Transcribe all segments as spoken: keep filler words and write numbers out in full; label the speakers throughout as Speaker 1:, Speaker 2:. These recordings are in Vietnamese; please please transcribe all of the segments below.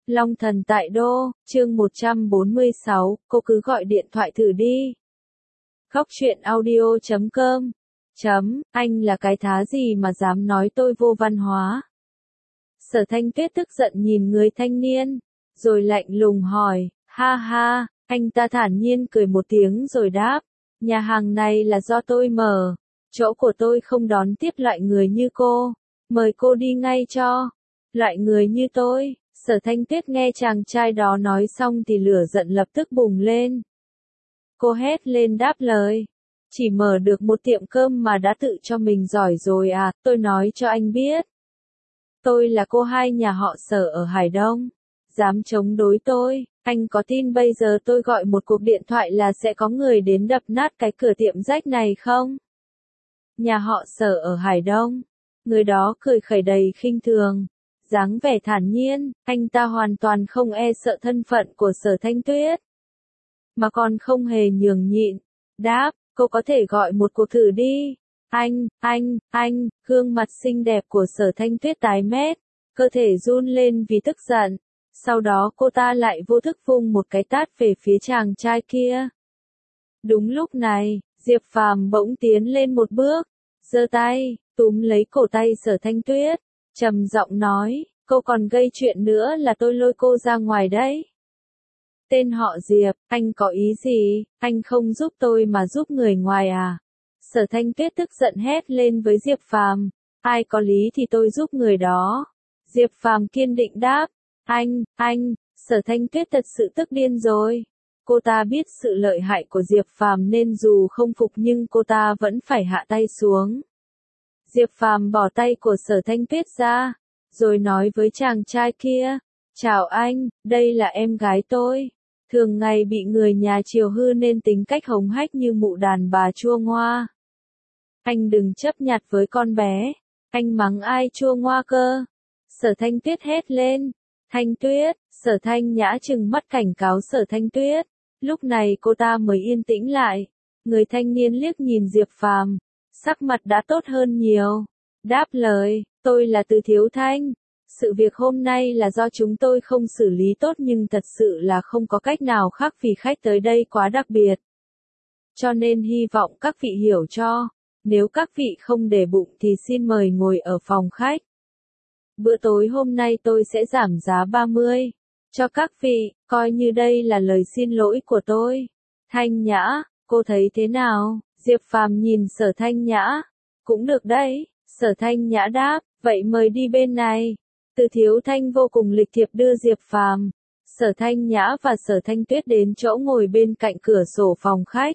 Speaker 1: Long thần tại đô, chương một trăm bốn mươi sáu, cô cứ gọi điện thoại thử đi. Góc truyện audio chấm com. Chấm, anh là cái thá gì mà dám nói tôi vô văn hóa. Sở Thanh Tuyết tức giận nhìn người thanh niên, rồi lạnh lùng hỏi, ha ha, anh ta thản nhiên cười một tiếng rồi đáp, nhà hàng này là do tôi mở, chỗ của tôi không đón tiếp loại người như cô, mời cô đi ngay cho. Loại người như tôi. Sở Thanh Tuyết nghe chàng trai đó nói xong thì lửa giận lập tức bùng lên. Cô hét lên đáp lời. Chỉ mở được một tiệm cơm mà đã tự cho mình giỏi rồi à, tôi nói cho anh biết. Tôi là cô hai nhà họ Sở ở Hải Đông. Dám chống đối tôi, anh có tin bây giờ tôi gọi một cuộc điện thoại là sẽ có người đến đập nát cái cửa tiệm rách này không? Nhà họ Sở ở Hải Đông. Người đó cười khẩy đầy khinh thường. Dáng vẻ thản nhiên, anh ta hoàn toàn không e sợ thân phận của Sở Thanh Tuyết. Mà còn không hề nhường nhịn. Đáp, cô có thể gọi một cuộc thử đi. Anh, anh, anh, gương mặt xinh đẹp của Sở Thanh Tuyết tái mét, cơ thể run lên vì tức giận. Sau đó cô ta lại vô thức vung một cái tát về phía chàng trai kia. Đúng lúc này, Diệp Phàm bỗng tiến lên một bước, giơ tay, túm lấy cổ tay Sở Thanh Tuyết. Trầm giọng nói, cô còn gây chuyện nữa là tôi lôi cô ra ngoài đấy. Tên họ Diệp, anh có ý gì, anh không giúp tôi mà giúp người ngoài à? Sở Thanh Tuyết tức giận hét lên với Diệp Phàm, ai có lý thì tôi giúp người đó. Diệp Phàm kiên định đáp, anh, anh, Sở Thanh Tuyết thật sự tức điên rồi. Cô ta biết sự lợi hại của Diệp Phàm nên dù không phục nhưng cô ta vẫn phải hạ tay xuống. Diệp Phàm bỏ tay của Sở Thanh Tuyết ra, rồi nói với chàng trai kia, chào anh, đây là em gái tôi. Thường ngày bị người nhà chiều hư nên tính cách hống hách như mụ đàn bà chua ngoa. Anh đừng chấp nhặt với con bé, anh mắng ai chua ngoa cơ. Sở Thanh Tuyết hét lên, Thanh Tuyết, Sở Thanh Nhã trừng mắt cảnh cáo Sở Thanh Tuyết. Lúc này cô ta mới yên tĩnh lại, người thanh niên liếc nhìn Diệp Phàm. Sắc mặt đã tốt hơn nhiều. Đáp lời, tôi là Từ Thiếu Thanh. Sự việc hôm nay là do chúng tôi không xử lý tốt nhưng thật sự là không có cách nào khác vì khách tới đây quá đặc biệt. Cho nên hy vọng các vị hiểu cho. Nếu các vị không để bụng thì xin mời ngồi ở phòng khách. Bữa tối hôm nay tôi sẽ giảm giá ba mươi. Cho các vị, coi như đây là lời xin lỗi của tôi. Thanh Nhã, cô thấy thế nào? Diệp Phàm nhìn Sở Thanh Nhã. Cũng được đấy, Sở Thanh Nhã đáp, vậy mời đi bên này. Từ Thiếu Thanh vô cùng lịch thiệp đưa Diệp Phàm, Sở Thanh Nhã và Sở Thanh Tuyết đến chỗ ngồi bên cạnh cửa sổ phòng khách.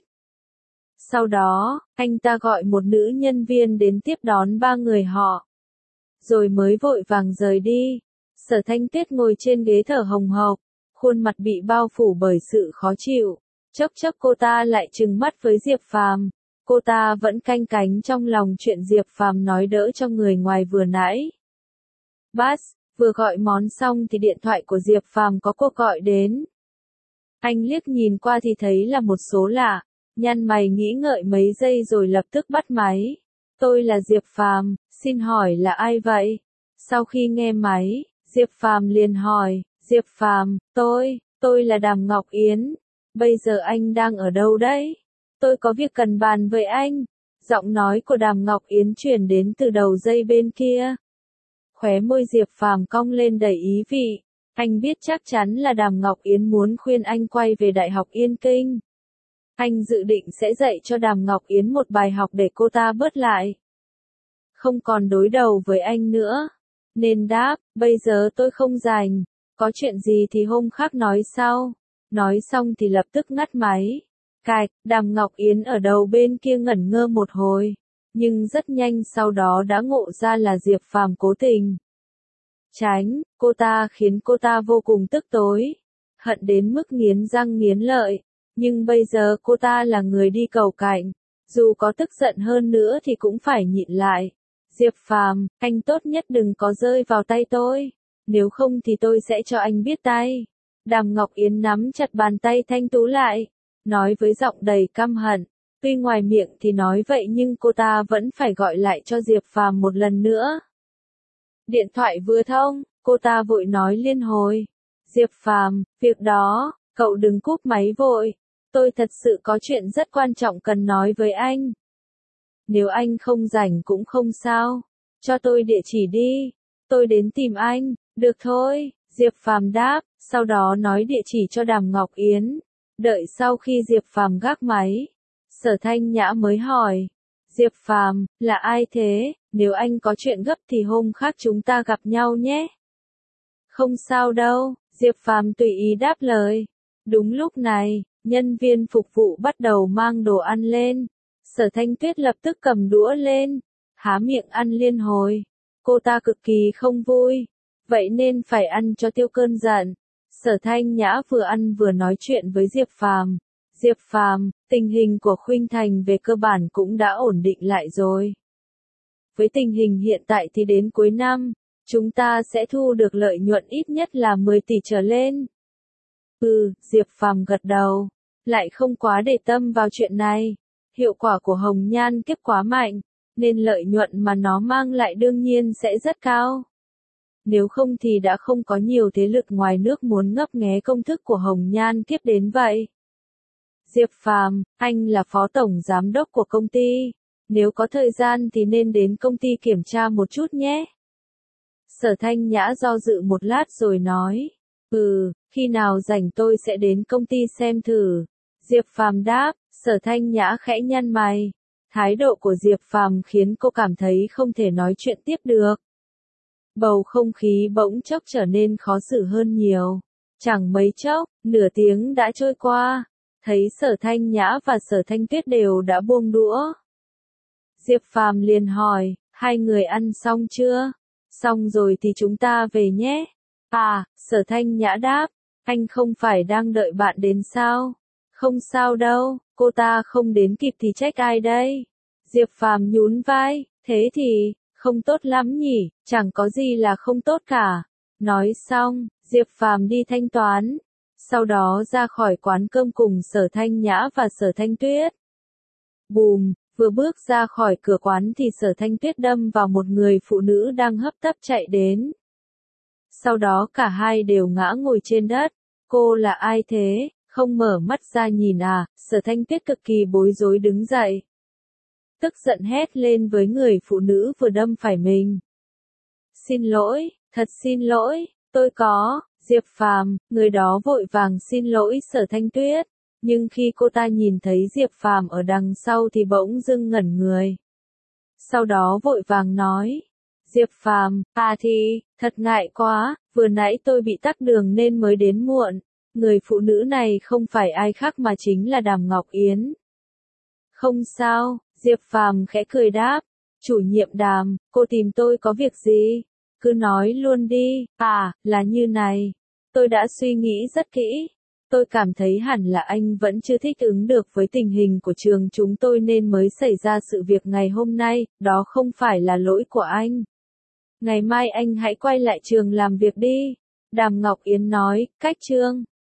Speaker 1: Sau đó, anh ta gọi một nữ nhân viên đến tiếp đón ba người họ. Rồi mới vội vàng rời đi. Sở Thanh Tuyết ngồi trên ghế thở hồng hộc, khuôn mặt bị bao phủ bởi sự khó chịu. Chốc chốc cô ta lại trừng mắt với Diệp Phàm. Cô ta vẫn canh cánh trong lòng chuyện Diệp Phàm nói đỡ cho người ngoài vừa nãy. Bas, vừa gọi món xong thì điện thoại của Diệp Phàm có cuộc gọi đến. Anh liếc nhìn qua thì thấy là một số lạ, nhăn mày nghĩ ngợi mấy giây rồi lập tức bắt máy. Tôi là Diệp Phàm, xin hỏi là ai vậy? Sau khi nghe máy, Diệp Phàm liền hỏi, Diệp Phàm, tôi, tôi là Đàm Ngọc Yến. Bây giờ anh đang ở đâu đấy? Tôi có việc cần bàn với anh. Giọng nói của Đàm Ngọc Yến truyền đến từ đầu dây bên kia. Khóe môi Diệp Phàm cong lên đầy ý vị. Anh biết chắc chắn là Đàm Ngọc Yến muốn khuyên anh quay về Đại học Yên Kinh. Anh dự định sẽ dạy cho Đàm Ngọc Yến một bài học để cô ta bớt lại. Không còn đối đầu với anh nữa. Nên đáp, bây giờ tôi không rảnh. Có chuyện gì thì hôm khác nói sau. Nói xong thì lập tức ngắt máy. Cạch, Đàm Ngọc Yến ở đầu bên kia ngẩn ngơ một hồi. Nhưng rất nhanh sau đó đã ngộ ra là Diệp Phàm cố tình tránh, cô ta khiến cô ta vô cùng tức tối. Hận đến mức nghiến răng nghiến lợi. Nhưng bây giờ cô ta là người đi cầu cạnh. Dù có tức giận hơn nữa thì cũng phải nhịn lại. Diệp Phàm, anh tốt nhất đừng có rơi vào tay tôi. Nếu không thì tôi sẽ cho anh biết tay. Đàm Ngọc Yến nắm chặt bàn tay thanh tú lại. Nói với giọng đầy căm hận. Tuy ngoài miệng thì nói vậy nhưng cô ta vẫn phải gọi lại cho Diệp Phàm một lần nữa. Điện thoại vừa thông, cô ta vội nói liên hồi. Diệp Phàm, việc đó, cậu đừng cúp máy vội. Tôi thật sự có chuyện rất quan trọng cần nói với anh. Nếu anh không rảnh cũng không sao. Cho tôi địa chỉ đi. Tôi đến tìm anh. Được thôi, Diệp Phàm đáp, sau đó nói địa chỉ cho Đàm Ngọc Yến. Đợi sau khi Diệp Phàm gác máy, Sở Thanh Nhã mới hỏi. Diệp Phàm, là ai thế? Nếu anh có chuyện gấp thì hôm khác chúng ta gặp nhau nhé. Không sao đâu, Diệp Phàm tùy ý đáp lời. Đúng lúc này, nhân viên phục vụ bắt đầu mang đồ ăn lên. Sở Thanh Tuyết lập tức cầm đũa lên, há miệng ăn liên hồi. Cô ta cực kỳ không vui, vậy nên phải ăn cho tiêu cơn giận. Sở Thanh Nhã vừa ăn vừa nói chuyện với Diệp Phàm. Diệp Phàm, tình hình của Khuynh Thành về cơ bản cũng đã ổn định lại rồi. Với tình hình hiện tại thì đến cuối năm, chúng ta sẽ thu được lợi nhuận ít nhất là mười tỷ trở lên. Ừ, Diệp Phàm gật đầu, lại không quá để tâm vào chuyện này. Hiệu quả của Hồng Nhan Kiếp quá mạnh, nên lợi nhuận mà nó mang lại đương nhiên sẽ rất cao. Nếu không thì đã không có nhiều thế lực ngoài nước muốn ngấp nghé công thức của Hồng Nhan Kiếp đến vậy. Diệp Phàm, anh là phó tổng giám đốc của công ty. Nếu có thời gian thì nên đến công ty kiểm tra một chút nhé. Sở Thanh Nhã do dự một lát rồi nói. Ừ, khi nào rảnh tôi sẽ đến công ty xem thử. Diệp Phàm đáp, Sở Thanh Nhã khẽ nhăn mày. Thái độ của Diệp Phàm khiến cô cảm thấy không thể nói chuyện tiếp được. Bầu không khí bỗng chốc trở nên khó xử hơn nhiều. Chẳng mấy chốc, nửa tiếng đã trôi qua. Thấy Sở Thanh Nhã và Sở Thanh Tuyết đều đã buông đũa. Diệp Phàm liền hỏi, hai người ăn xong chưa? Xong rồi thì chúng ta về nhé. À, Sở Thanh Nhã đáp, anh không phải đang đợi bạn đến sao? Không sao đâu, cô ta không đến kịp thì trách ai đây? Diệp Phàm nhún vai, thế thì, không tốt lắm nhỉ, chẳng có gì là không tốt cả. Nói xong, Diệp Phàm đi thanh toán. Sau đó ra khỏi quán cơm cùng Sở Thanh Nhã và Sở Thanh Tuyết. Bùm, vừa bước ra khỏi cửa quán thì Sở Thanh Tuyết đâm vào một người phụ nữ đang hấp tấp chạy đến. Sau đó cả hai đều ngã ngồi trên đất. Cô là ai thế? Không mở mắt ra nhìn à? Sở Thanh Tuyết cực kỳ bối rối đứng dậy. Tức giận hét lên với người phụ nữ vừa đâm phải mình. Xin lỗi, thật xin lỗi, tôi có. Diệp Phàm, người đó vội vàng xin lỗi Sở Thanh Tuyết, nhưng khi cô ta nhìn thấy Diệp Phàm ở đằng sau thì bỗng dưng ngẩn người. Sau đó vội vàng nói, Diệp Phàm, à thì, thật ngại quá, vừa nãy tôi bị tắc đường nên mới đến muộn. Người phụ nữ này không phải ai khác mà chính là Đàm Ngọc Yến. Không sao, Diệp Phàm khẽ cười đáp, chủ nhiệm Đàm, cô tìm tôi có việc gì? Cứ nói luôn đi. À, là như này. Tôi đã suy nghĩ rất kỹ. Tôi cảm thấy hẳn là anh vẫn chưa thích ứng được với tình hình của trường chúng tôi nên mới xảy ra sự việc ngày hôm nay, đó không phải là lỗi của anh. Ngày mai anh hãy quay lại trường làm việc đi. Đàm Ngọc Yến nói, cách trương.